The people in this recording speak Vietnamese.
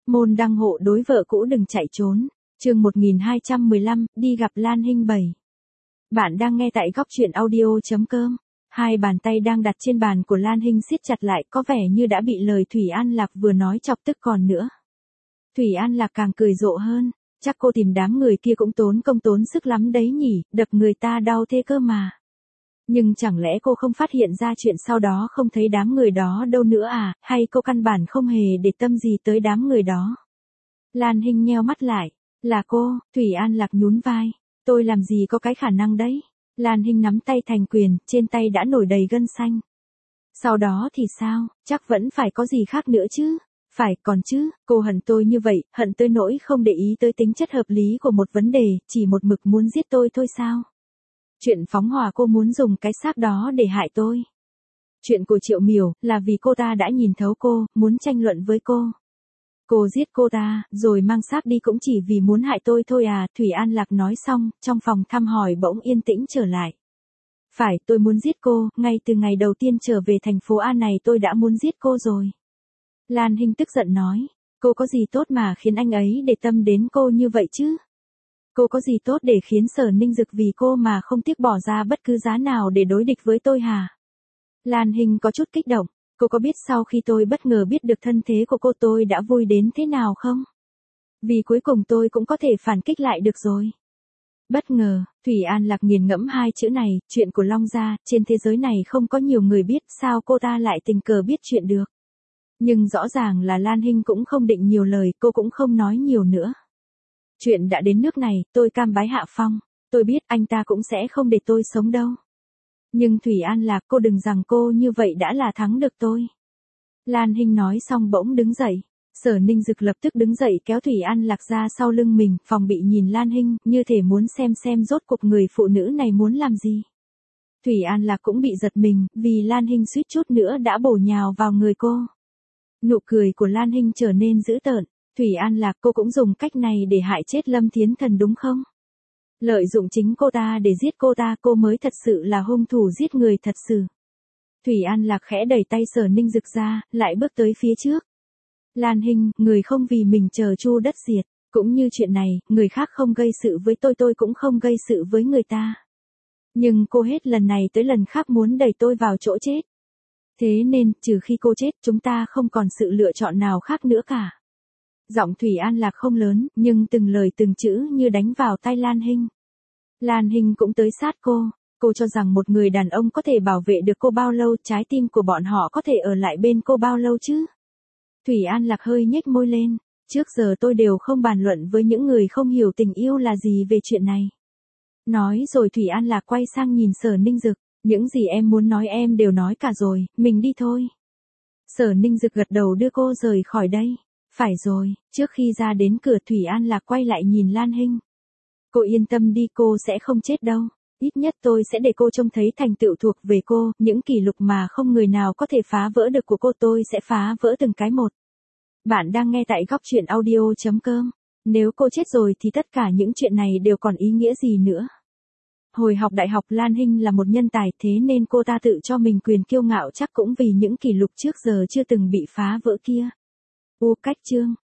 Môn đăng hộ đối vợ cũ đừng chạy trốn. Chương 1215, đi gặp Lan Hinh 7. Bạn đang nghe tại góc truyện audio.com. Hai bàn tay đang đặt trên bàn của Lan Hinh siết chặt lại, có vẻ như đã bị lời Thủy An Lạc vừa nói chọc tức còn nữa. Thủy An Lạc càng cười rộ hơn, chắc cô tìm đám người kia cũng tốn công tốn sức lắm đấy nhỉ, đập người ta đau thế cơ mà. Nhưng chẳng lẽ cô không phát hiện ra chuyện sau đó không thấy đám người đó đâu nữa à, hay cô căn bản không hề để tâm gì tới đám người đó? Lan Hinh nheo mắt lại, là cô, Thủy An Lạc nhún vai, tôi làm gì có cái khả năng đấy. Lan Hinh nắm tay thành quyền, trên tay đã nổi đầy gân xanh. Sau đó thì sao, chắc vẫn phải có gì khác nữa chứ. Phải, còn chứ, cô hận tôi như vậy, hận tới nỗi không để ý tới tính chất hợp lý của một vấn đề, chỉ một mực muốn giết tôi thôi sao? Chuyện phóng hỏa cô muốn dùng cái xác đó để hại tôi. Chuyện của Triệu Miểu là vì cô ta đã nhìn thấu cô, muốn tranh luận với cô. Cô giết cô ta, rồi mang xác đi cũng chỉ vì muốn hại tôi thôi à, Thủy An Lạc nói xong, trong phòng thăm hỏi bỗng yên tĩnh trở lại. Phải, tôi muốn giết cô, ngay từ ngày đầu tiên trở về thành phố A này tôi đã muốn giết cô rồi. Lan Hinh tức giận nói, cô có gì tốt mà khiến anh ấy để tâm đến cô như vậy chứ? Cô có gì tốt để khiến Sở Ninh Dực vì cô mà không tiếc bỏ ra bất cứ giá nào để đối địch với tôi hả? Lan Hinh có chút kích động, cô có biết sau khi tôi bất ngờ biết được thân thế của cô tôi đã vui đến thế nào không? Vì cuối cùng tôi cũng có thể phản kích lại được rồi. Bất ngờ, Thủy An Lạc nghiền ngẫm hai chữ này, chuyện của Long Gia, trên thế giới này không có nhiều người biết, sao cô ta lại tình cờ biết chuyện được. Nhưng rõ ràng là Lan Hinh cũng không định nhiều lời, cô cũng không nói nhiều nữa. Chuyện đã đến nước này, tôi cam bái hạ phong, tôi biết anh ta cũng sẽ không để tôi sống đâu. Nhưng Thủy An Lạc, cô đừng rằng cô như vậy đã là thắng được tôi. Lan Hinh nói xong bỗng đứng dậy. Sở Ninh Dực lập tức đứng dậy kéo Thủy An Lạc ra sau lưng mình, phòng bị nhìn Lan Hinh, như thể muốn xem rốt cuộc người phụ nữ này muốn làm gì. Thủy An Lạc cũng bị giật mình, vì Lan Hinh suýt chút nữa đã bổ nhào vào người cô. Nụ cười của Lan Hinh trở nên dữ tợn. Thủy An Lạc, cô cũng dùng cách này để hại chết Lâm Thiến Thần đúng không? Lợi dụng chính cô ta để giết cô ta, cô mới thật sự là hung thủ giết người thật sự. Thủy An Lạc khẽ đẩy tay Sở Ninh Dực ra, lại bước tới phía trước. Lan Hinh, người không vì mình chờ chu đất diệt, cũng như chuyện này, người khác không gây sự với tôi cũng không gây sự với người ta. Nhưng cô hết lần này tới lần khác muốn đẩy tôi vào chỗ chết. Thế nên, trừ khi cô chết, chúng ta không còn sự lựa chọn nào khác nữa cả. Giọng Thủy An Lạc không lớn, nhưng từng lời từng chữ như đánh vào tai Lan Hinh. Lan Hinh cũng tới sát cô cho rằng một người đàn ông có thể bảo vệ được cô bao lâu, trái tim của bọn họ có thể ở lại bên cô bao lâu chứ? Thủy An Lạc hơi nhếch môi lên, trước giờ tôi đều không bàn luận với những người không hiểu tình yêu là gì về chuyện này. Nói rồi Thủy An Lạc quay sang nhìn Sở Ninh Dực, những gì em muốn nói em đều nói cả rồi, mình đi thôi. Sở Ninh Dực gật đầu đưa cô rời khỏi đây. Phải rồi, trước khi ra đến cửa Thủy An Lạc quay lại nhìn Lan Hinh. Cô yên tâm đi, cô sẽ không chết đâu. Ít nhất tôi sẽ để cô trông thấy thành tựu thuộc về cô, những kỷ lục mà không người nào có thể phá vỡ được của cô tôi sẽ phá vỡ từng cái một. Bạn đang nghe tại góc truyện audio.com. Nếu cô chết rồi thì tất cả những chuyện này đều còn ý nghĩa gì nữa. Hồi học đại học Lan Hinh là một nhân tài, thế nên cô ta tự cho mình quyền kiêu ngạo, chắc cũng vì những kỷ lục trước giờ chưa từng bị phá vỡ kia. Cách chương